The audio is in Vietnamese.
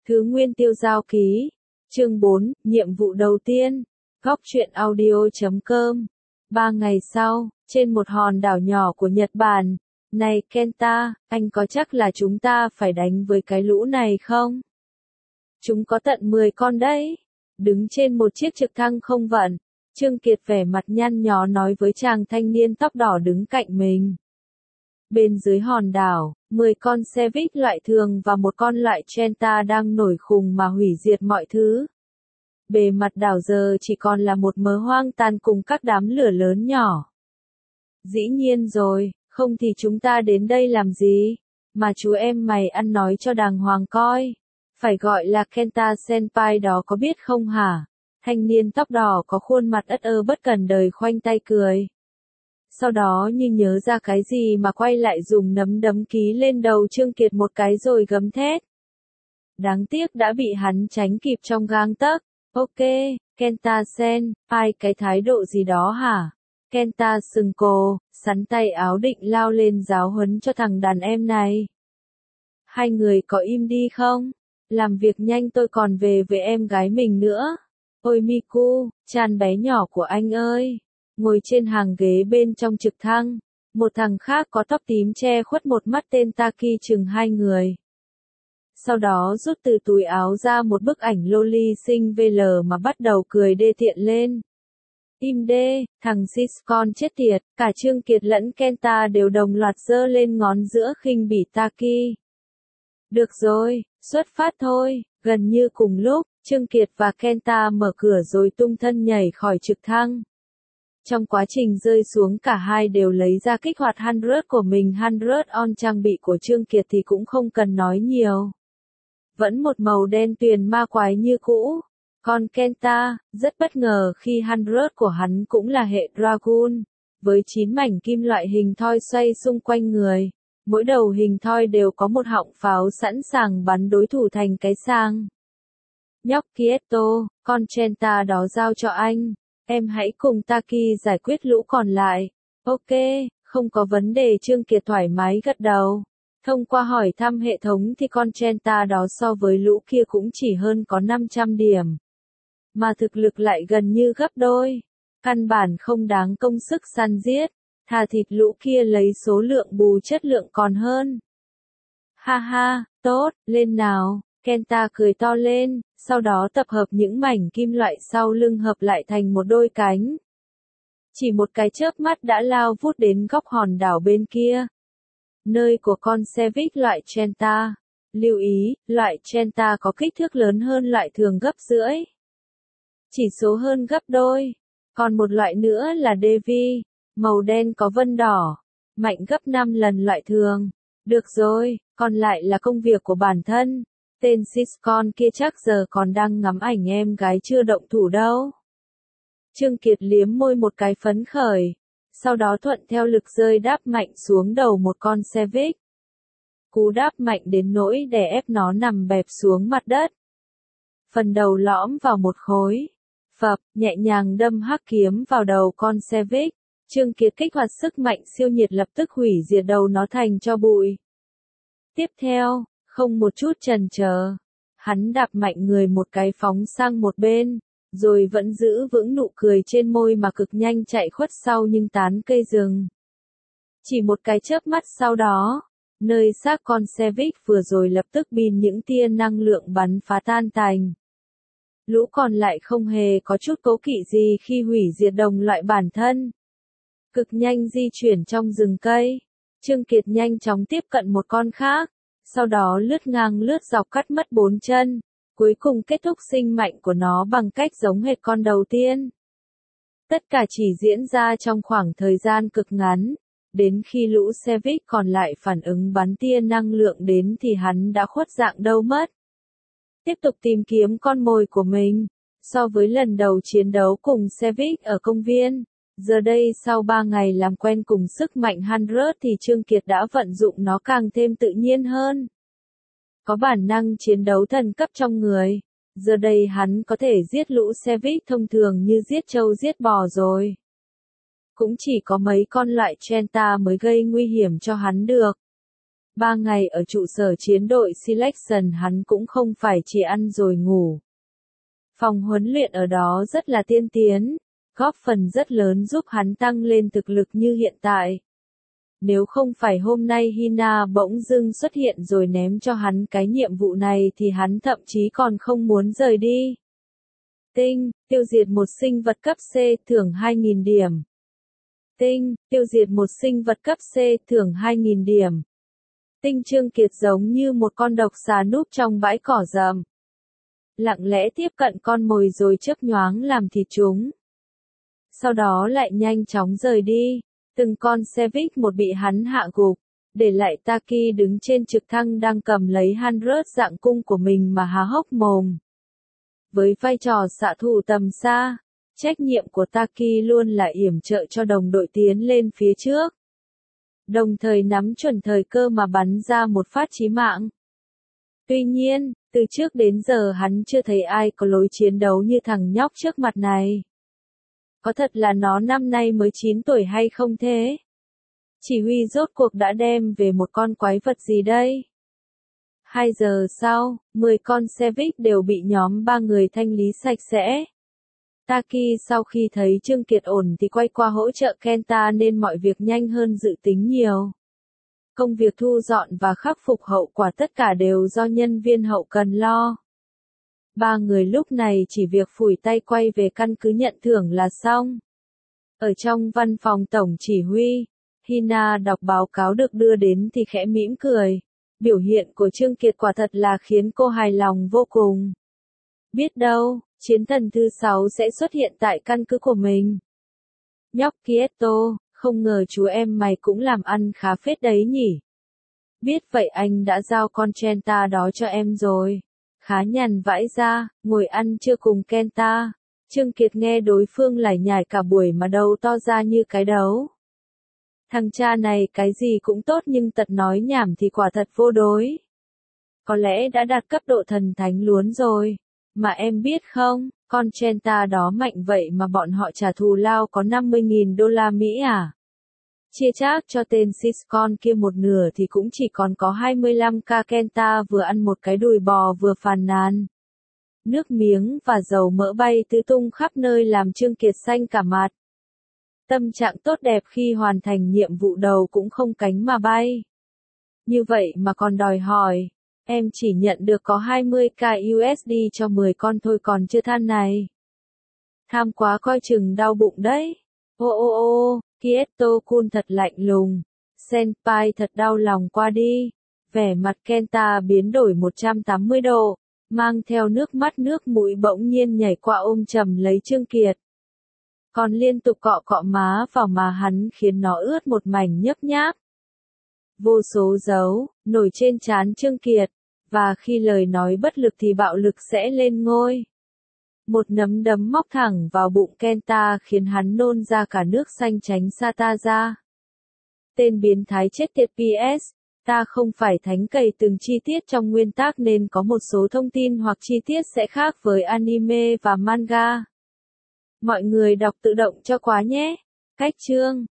Thứ Nguyên Tiêu Giao Ký. Chương 4, nhiệm vụ đầu tiên. Góc truyện audio.com. 3 ngày sau, trên một hòn đảo nhỏ của Nhật Bản. Này Kenta, anh có chắc là chúng ta phải đánh với cái lũ này không? Chúng có tận 10 con đấy. Đứng trên một chiếc trực thăng không vận, Trương Kiệt vẻ mặt nhăn nhó nói với chàng thanh niên tóc đỏ đứng cạnh mình. Bên dưới hòn đảo, 10 con xe vích loại thường và một con loại Trenta đang nổi khùng mà hủy diệt mọi thứ. Bề mặt đảo giờ chỉ còn là một mớ hoang tàn cùng các đám lửa lớn nhỏ. Dĩ nhiên rồi, không thì chúng ta đến đây làm gì? Mà chú em mày ăn nói cho đàng hoàng coi. Phải gọi là Kenta Senpai đó có biết không hả? Thanh niên tóc đỏ có khuôn mặt ất ơ bất cần đời khoanh tay cười. Sau đó như nhớ ra cái gì mà quay lại dùng nấm đấm ký lên đầu Trương Kiệt một cái rồi gầm thét. Đáng tiếc đã bị hắn tránh kịp trong gang tấc. Ok, Kenta Senpai cái thái độ gì đó hả? Kenta sừng cổ, sắn tay áo định lao lên giáo huấn cho thằng đàn em này. Hai người có im đi không? Làm việc nhanh tôi còn về với em gái mình nữa. Ôi Miku, Chan bé nhỏ của anh ơi. Ngồi trên hàng ghế bên trong trực thăng, một thằng khác có tóc tím che khuất một mắt tên Taki chừng 2 người. Sau đó rút từ túi áo ra một bức ảnh loli xinh VL mà bắt đầu cười đê tiện lên. Im đê, thằng Siscon chết tiệt, cả Trương Kiệt lẫn Kenta đều đồng loạt giơ lên ngón giữa khinh bỉ Taki. Được rồi, xuất phát thôi. Gần như cùng lúc, Trương Kiệt và Kenta mở cửa rồi tung thân nhảy khỏi trực thăng. Trong quá trình rơi xuống cả hai đều lấy ra kích hoạt 100 của mình. 100 on trang bị của Trương Kiệt thì cũng không cần nói nhiều. Vẫn một màu đen tuyền ma quái như cũ. Còn Kenta, rất bất ngờ khi 100 của hắn cũng là hệ Dragoon, với 9 mảnh kim loại hình thoi xoay xung quanh người. Mỗi đầu hình thoi đều có một họng pháo sẵn sàng bắn đối thủ thành cái sang. Nhóc Kieto, con Trenta đó giao cho anh. Em hãy cùng Taki giải quyết lũ còn lại. Ok, không có vấn đề. Trương Kiệt thoải mái gật đầu. Thông qua hỏi thăm hệ thống thì con Trenta đó so với lũ kia cũng chỉ hơn có 500 điểm. Mà thực lực lại gần như gấp đôi. Căn bản không đáng công sức săn giết. Thà thịt lũ kia lấy số lượng bù chất lượng còn hơn. Ha ha, tốt, lên nào. Kenta cười to lên, sau đó tập hợp những mảnh kim loại sau lưng hợp lại thành một đôi cánh. Chỉ một cái chớp mắt đã lao vút đến góc hòn đảo bên kia. Nơi của con xe vích loại Trenta. Lưu ý, loại Trenta có kích thước lớn hơn loại thường gấp rưỡi. Chỉ số hơn gấp đôi. Còn một loại nữa là Devi, màu đen có vân đỏ, mạnh gấp 5 lần loại thường. Được rồi, còn lại là công việc của bản thân. Tên Siscon kia chắc giờ còn đang ngắm ảnh em gái chưa động thủ đâu. Trương Kiệt liếm môi một cái phấn khởi, sau đó thuận theo lực rơi đáp mạnh xuống đầu một con xe vích. Cú đáp mạnh đến nỗi đè ép nó nằm bẹp xuống mặt đất. Phần đầu lõm vào một khối. Phập, nhẹ nhàng đâm hắc kiếm vào đầu con xe vích. Trương Kiệt kích hoạt sức mạnh siêu nhiệt lập tức hủy diệt đầu nó thành tro bụi. Tiếp theo, không một chút chần chờ, hắn đạp mạnh người một cái phóng sang một bên, rồi vẫn giữ vững nụ cười trên môi mà cực nhanh chạy khuất sau những tán cây rừng. Chỉ một cái chớp mắt sau đó, nơi xác con xe vích vừa rồi lập tức bị những tia năng lượng bắn phá tan tành. Lũ còn lại không hề có chút cố kỵ gì khi hủy diệt đồng loại bản thân. Cực nhanh di chuyển trong rừng cây, Trương Kiệt nhanh chóng tiếp cận một con khác. Sau đó lướt ngang lướt dọc cắt mất 4 chân, cuối cùng kết thúc sinh mạnh của nó bằng cách giống hệt con đầu tiên. Tất cả chỉ diễn ra trong khoảng thời gian cực ngắn, đến khi lũ xe vích còn lại phản ứng bắn tia năng lượng đến thì hắn đã khuất dạng đâu mất. Tiếp tục tìm kiếm con mồi của mình, so với lần đầu chiến đấu cùng xe vích ở công viên. Giờ đây sau 3 ngày làm quen cùng sức mạnh 100 thì Trương Kiệt đã vận dụng nó càng thêm tự nhiên hơn. Có bản năng chiến đấu thần cấp trong người. Giờ đây hắn có thể giết lũ xe vích thông thường như giết trâu giết bò rồi. Cũng chỉ có mấy con loại Trenta mới gây nguy hiểm cho hắn được. 3 ngày ở trụ sở chiến đội Selection hắn cũng không phải chỉ ăn rồi ngủ. Phòng huấn luyện ở đó rất là tiên tiến, góp phần rất lớn giúp hắn tăng lên thực lực như hiện tại. Nếu không phải hôm nay Hina bỗng dưng xuất hiện rồi ném cho hắn cái nhiệm vụ này thì hắn thậm chí còn không muốn rời đi. Tinh, tiêu diệt một sinh vật cấp C, thưởng 2.000 điểm. Tinh, tiêu diệt một sinh vật cấp C, thưởng 2.000 điểm. Tinh Trương Kiệt giống như một con độc xà núp trong bãi cỏ rậm. Lặng lẽ tiếp cận con mồi rồi chớp nhoáng làm thịt chúng. Sau đó lại nhanh chóng rời đi. Từng con Cevic một bị hắn hạ gục, để lại Taki đứng trên trực thăng đang cầm lấy handrớt dạng cung của mình mà há hốc mồm. Với vai trò xạ thủ tầm xa, trách nhiệm của Taki luôn là yểm trợ cho đồng đội tiến lên phía trước. Đồng thời nắm chuẩn thời cơ mà bắn ra một phát chí mạng. Tuy nhiên, từ trước đến giờ hắn chưa thấy ai có lối chiến đấu như thằng nhóc trước mặt này. Có thật là nó năm nay mới 9 tuổi hay không thế? Chỉ huy rốt cuộc đã đem về một con quái vật gì đây? 2 giờ sau, 10 con Cevic đều bị nhóm 3 người thanh lý sạch sẽ. Taki sau khi thấy Trương Kiệt ổn thì quay qua hỗ trợ Kenta nên mọi việc nhanh hơn dự tính nhiều. Công việc thu dọn và khắc phục hậu quả tất cả đều do nhân viên hậu cần lo. 3 người lúc này chỉ việc phủi tay quay về căn cứ nhận thưởng là xong. Ở trong văn phòng tổng chỉ huy, Hina đọc báo cáo được đưa đến thì khẽ mỉm cười. Biểu hiện của Trương Kiệt quả thật là khiến cô hài lòng vô cùng. Biết đâu, chiến thần thứ 6 sẽ xuất hiện tại căn cứ của mình. Nhóc Kieto, không ngờ chú em mày cũng làm ăn khá phết đấy nhỉ. Biết vậy anh đã giao con Kenta đó cho em rồi. Khá nhàn vãi ra, ngồi ăn trưa cùng Kenta. Trương Kiệt nghe đối phương lải nhải cả buổi mà đầu to ra như cái đấu. Thằng cha này cái gì cũng tốt nhưng tật nói nhảm thì quả thật vô đối. Có lẽ đã đạt cấp độ thần thánh luống rồi. Mà em biết không, con Kenta đó mạnh vậy mà bọn họ trả thù lao có 50.000 đô la Mỹ à? Chia chác cho tên Siscon kia một nửa thì cũng chỉ còn có 25k. Kenta vừa ăn một cái đùi bò vừa phàn nàn. Nước miếng và dầu mỡ bay tứ tung khắp nơi làm Trương Kiệt xanh cả mặt. Tâm trạng tốt đẹp khi hoàn thành nhiệm vụ đầu cũng không cánh mà bay. Như vậy mà còn đòi hỏi, em chỉ nhận được có 20k USD cho 10 con thôi còn chưa than này. Tham quá coi chừng đau bụng đấy. Ô ô ô, Kieto-kun thật lạnh lùng. Senpai thật đau lòng qua đi. Vẻ mặt Kenta biến đổi 180 độ, mang theo nước mắt nước mũi bỗng nhiên nhảy qua ôm chầm lấy Trương Kiệt. Còn liên tục cọ cọ má vào má hắn khiến nó ướt một mảnh nhấp nháp. Vô số dấu, nổi trên trán Trương Kiệt, và khi lời nói bất lực thì bạo lực sẽ lên ngôi. Một nắm đấm móc thẳng vào bụng Kenta khiến hắn nôn ra cả nước xanh tránh xa ta ra. Tên biến thái chết tiệt PS, ta không phải thánh cầy từng chi tiết trong nguyên tác nên có một số thông tin hoặc chi tiết sẽ khác với anime và manga. Mọi người đọc tự động cho quá nhé. Cách chương